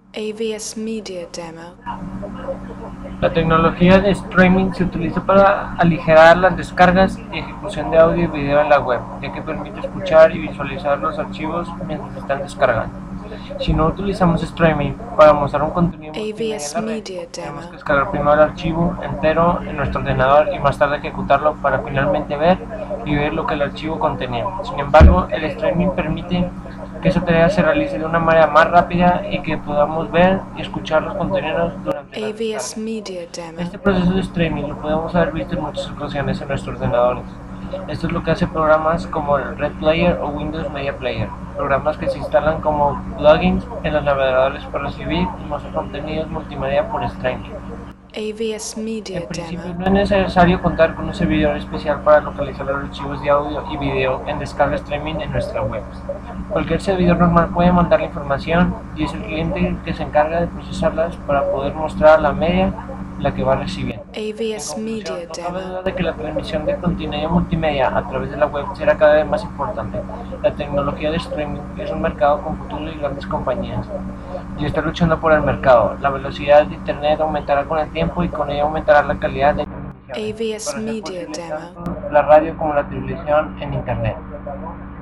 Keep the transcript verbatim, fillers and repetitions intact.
A V S Media Demo. La tecnología de streaming se utiliza para aligerar las descargas y ejecución de audio y video en la web, ya que permite escuchar y visualizar los archivos mientras están descargando. Si no utilizamos streaming para mostrar un contenido multimedia en A V S la red, Media tenemos que Demo. descargar primero el archivo entero en nuestro ordenador y más tarde ejecutarlo para finalmente ver y ver lo que el archivo contenía. Sin embargo, el streaming permite que esa tarea se realice de una manera más rápida y que podamos ver y escuchar los contenidos durante la A V S descarga. Media Demo. Este proceso de streaming lo podemos haber visto en muchas ocasiones en nuestros ordenadores. Esto es lo que hace programas como el Red Player o Windows Media Player, programas que se instalan como plugins en los navegadores para recibir y mostrar contenidos multimedia por streaming. A V S Media En principio Demo. no es necesario contar con un servidor especial para localizar los archivos de audio y video en descarga streaming en nuestra web. Cualquier servidor normal puede mandar la información y es el cliente que se encarga de procesarlas para poder mostrar la media la que va recibiendo. A V S En Media conclusión, no cabe Demo. duda de que la transmisión de contenido multimedia a través de la web será cada vez más importante. La tecnología de streaming es un mercado con futuro y grandes compañías y está luchando por el mercado. La velocidad de internet aumentará con el tiempo y con ello aumentará la calidad de A V S transmisiones para hacer Media posible Demo. tanto la radio como la televisión en internet.